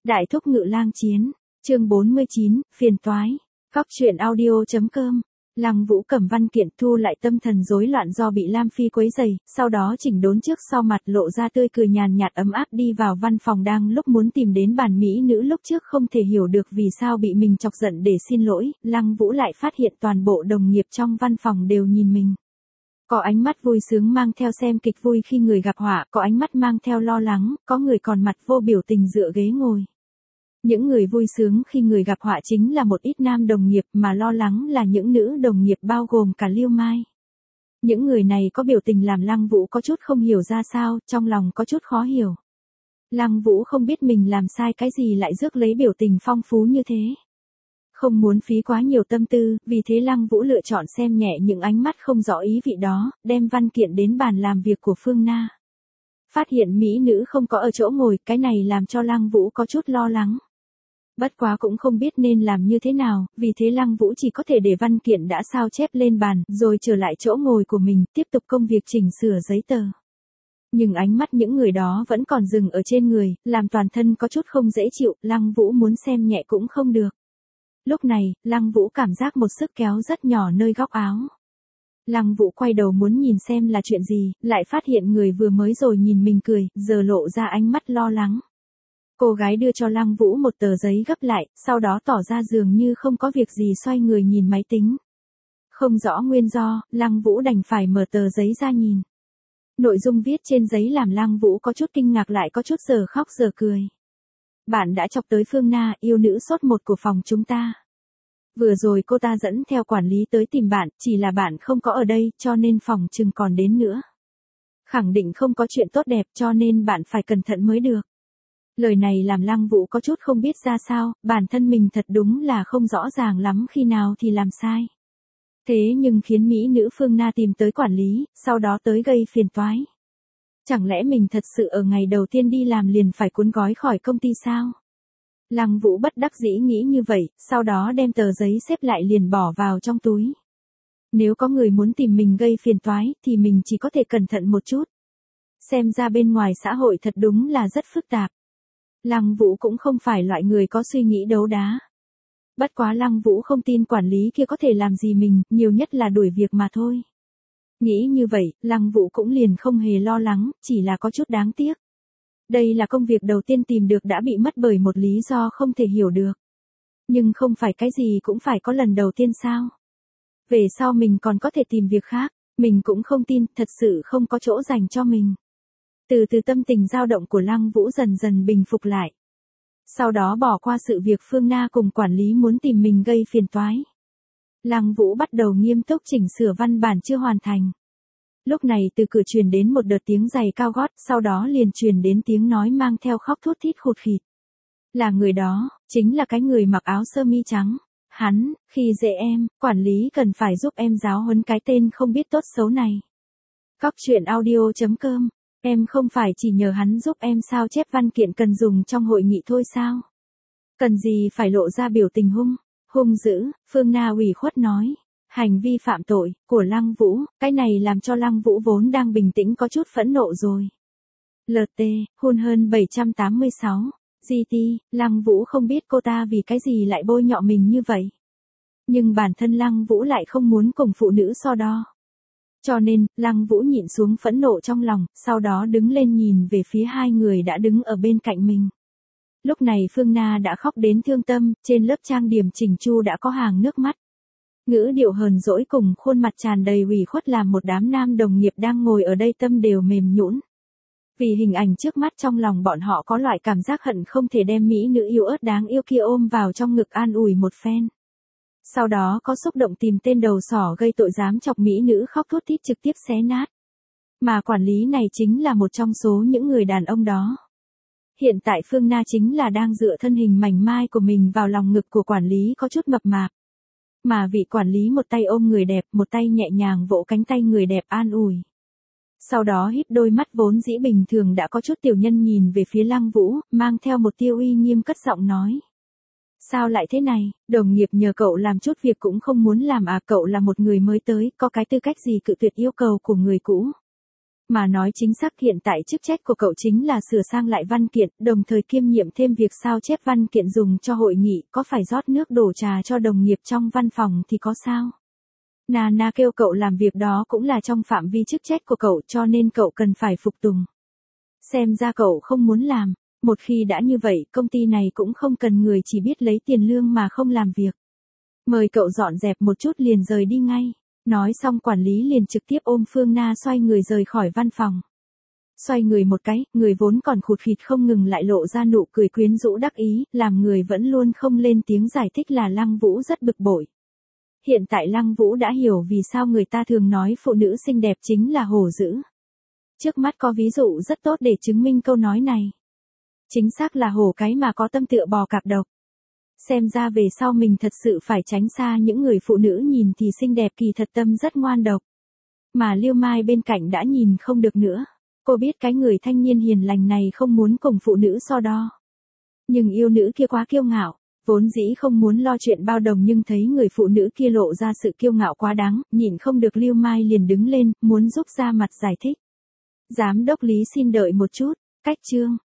Đại thúc ngự lang chiến, chương 49, phiền toái. Góc truyện audio.com. Lăng Vũ cầm văn kiện thu lại tâm thần rối loạn do bị Lam Phi quấy rầy, sau đó chỉnh đốn trước sau mặt lộ ra tươi cười nhàn nhạt ấm áp đi vào văn phòng đang lúc muốn tìm đến bàn mỹ nữ lúc trước không thể hiểu được vì sao bị mình chọc giận để xin lỗi, Lăng Vũ lại phát hiện toàn bộ đồng nghiệp trong văn phòng đều nhìn mình. Có ánh mắt vui sướng mang theo xem kịch vui khi người gặp họa, có ánh mắt mang theo lo lắng, có người còn mặt vô biểu tình dựa ghế ngồi. Những người vui sướng khi người gặp họa chính là một ít nam đồng nghiệp mà lo lắng là những nữ đồng nghiệp bao gồm cả Liêu Mai. Những người này có biểu tình làm Lăng Vũ có chút không hiểu ra sao, trong lòng có chút khó hiểu. Lăng Vũ không biết mình làm sai cái gì lại rước lấy biểu tình phong phú như thế. Không muốn phí quá nhiều tâm tư, vì thế Lăng Vũ lựa chọn xem nhẹ những ánh mắt không rõ ý vị đó, đem văn kiện đến bàn làm việc của Phương Na. Phát hiện mỹ nữ không có ở chỗ ngồi, cái này làm cho Lăng Vũ có chút lo lắng. Bất quá cũng không biết nên làm như thế nào, vì thế Lăng Vũ chỉ có thể để văn kiện đã sao chép lên bàn, rồi trở lại chỗ ngồi của mình, tiếp tục công việc chỉnh sửa giấy tờ. Nhưng ánh mắt những người đó vẫn còn dừng ở trên người, làm toàn thân có chút không dễ chịu, Lăng Vũ muốn xem nhẹ cũng không được. Lúc này, Lăng Vũ cảm giác một sức kéo rất nhỏ nơi góc áo. Lăng Vũ quay đầu muốn nhìn xem là chuyện gì, lại phát hiện người vừa mới rồi nhìn mình cười, giờ lộ ra ánh mắt lo lắng. Cô gái đưa cho Lăng Vũ một tờ giấy gấp lại, sau đó tỏ ra dường như không có việc gì xoay người nhìn máy tính. Không rõ nguyên do, Lăng Vũ đành phải mở tờ giấy ra nhìn. Nội dung viết trên giấy làm Lăng Vũ có chút kinh ngạc lại có chút giờ khóc giờ cười. Bạn đã chọc tới Phương Na, yêu nữ sốt một của phòng chúng ta. Vừa rồi cô ta dẫn theo quản lý tới tìm bạn, chỉ là bạn không có ở đây, cho nên phòng chừng còn đến nữa. Khẳng định không có chuyện tốt đẹp cho nên bạn phải cẩn thận mới được. Lời này làm Lăng Vũ có chút không biết ra sao, bản thân mình thật đúng là không rõ ràng lắm khi nào thì làm sai. Thế nhưng khiến mỹ nữ Phương Na tìm tới quản lý, sau đó tới gây phiền toái. Chẳng lẽ mình thật sự ở ngày đầu tiên đi làm liền phải cuốn gói khỏi công ty sao? Lăng Vũ bất đắc dĩ nghĩ như vậy, sau đó đem tờ giấy xếp lại liền bỏ vào trong túi. Nếu có người muốn tìm mình gây phiền toái, thì mình chỉ có thể cẩn thận một chút. Xem ra bên ngoài xã hội thật đúng là rất phức tạp. Lăng Vũ cũng không phải loại người có suy nghĩ đấu đá. Bất quá Lăng Vũ không tin quản lý kia có thể làm gì mình, nhiều nhất là đuổi việc mà thôi. Nghĩ như vậy, Lăng Vũ cũng liền không hề lo lắng, chỉ là có chút đáng tiếc. Đây là công việc đầu tiên tìm được đã bị mất bởi một lý do không thể hiểu được. Nhưng không phải cái gì cũng phải có lần đầu tiên sao? Về sau mình còn có thể tìm việc khác, mình cũng không tin, thật sự không có chỗ dành cho mình. Từ từ tâm tình dao động của Lăng Vũ dần dần bình phục lại. Sau đó bỏ qua sự việc Phương Na cùng quản lý muốn tìm mình gây phiền toái. Lăng Vũ bắt đầu nghiêm túc chỉnh sửa văn bản chưa hoàn thành. Lúc này từ cửa truyền đến một đợt tiếng giày cao gót, sau đó liền truyền đến tiếng nói mang theo khóc thút thít khụt khịt. Là người đó, chính là cái người mặc áo sơ mi trắng. Hắn, khi dễ em, quản lý cần phải giúp em giáo huấn cái tên không biết tốt xấu này. Góc truyện audio.com. Em không phải chỉ nhờ hắn giúp em sao chép văn kiện cần dùng trong hội nghị thôi sao? Cần gì phải lộ ra biểu tình hung dữ, Phương Na ủy khuất nói. Hành vi phạm tội của Lăng Vũ, cái này làm cho Lăng Vũ vốn đang bình tĩnh có chút phẫn nộ rồi. LT, hun hơn 786. GT, Lăng Vũ không biết cô ta vì cái gì lại bôi nhọ mình như vậy. Nhưng bản thân Lăng Vũ lại không muốn cùng phụ nữ so đo. Cho nên, Lăng Vũ nhịn xuống phẫn nộ trong lòng, sau đó đứng lên nhìn về phía hai người đã đứng ở bên cạnh mình. Lúc này Phương Na đã khóc đến thương tâm, trên lớp trang điểm chỉnh chu đã có hàng nước mắt. Ngữ điệu hờn dỗi cùng khuôn mặt tràn đầy ủy khuất làm một đám nam đồng nghiệp đang ngồi ở đây tâm đều mềm nhũn. Vì hình ảnh trước mắt trong lòng bọn họ có loại cảm giác hận không thể đem mỹ nữ yếu ớt đáng yêu kia ôm vào trong ngực an ủi một phen. Sau đó có xúc động tìm tên đầu sỏ gây tội dám chọc mỹ nữ khóc thút thít trực tiếp xé nát. Mà quản lý này chính là một trong số những người đàn ông đó. Hiện tại Phương Na chính là đang dựa thân hình mảnh mai của mình vào lòng ngực của quản lý có chút mập mạp. Mà vị quản lý một tay ôm người đẹp, một tay nhẹ nhàng vỗ cánh tay người đẹp an ủi. Sau đó híp đôi mắt vốn dĩ bình thường đã có chút tiểu nhân nhìn về phía Lăng Vũ, mang theo một tia uy nghiêm cất giọng nói. Sao lại thế này, đồng nghiệp nhờ cậu làm chút việc cũng không muốn làm à, cậu là một người mới tới, có cái tư cách gì cự tuyệt yêu cầu của người cũ. Mà nói chính xác hiện tại chức trách của cậu chính là sửa sang lại văn kiện, đồng thời kiêm nhiệm thêm việc sao chép văn kiện dùng cho hội nghị, có phải rót nước đổ trà cho đồng nghiệp trong văn phòng thì có sao? Nana kêu cậu làm việc đó cũng là trong phạm vi chức trách của cậu cho nên cậu cần phải phục tùng. Xem ra cậu không muốn làm, một khi đã như vậy công ty này cũng không cần người chỉ biết lấy tiền lương mà không làm việc. Mời cậu dọn dẹp một chút liền rời đi ngay. Nói xong quản lý liền trực tiếp ôm Phương Na xoay người rời khỏi văn phòng. Xoay người một cái, người vốn còn khụt khịt không ngừng lại lộ ra nụ cười quyến rũ đắc ý, làm người vẫn luôn không lên tiếng giải thích là Lăng Vũ rất bực bội. Hiện tại Lăng Vũ đã hiểu vì sao người ta thường nói phụ nữ xinh đẹp chính là hổ dữ. Trước mắt có ví dụ rất tốt để chứng minh câu nói này. Chính xác là hổ cái mà có tâm tựa bò cạp độc. Xem ra về sau mình thật sự phải tránh xa những người phụ nữ nhìn thì xinh đẹp kỳ thật tâm rất ngoan độc. Mà Liêu Mai bên cạnh đã nhìn không được nữa. Cô biết cái người thanh niên hiền lành này không muốn cùng phụ nữ so đo. Nhưng yêu nữ kia quá kiêu ngạo, vốn dĩ không muốn lo chuyện bao đồng nhưng thấy người phụ nữ kia lộ ra sự kiêu ngạo quá đáng, nhịn không được Liêu Mai liền đứng lên, muốn giúp ra mặt giải thích. Giám đốc Lý xin đợi một chút, cách chương.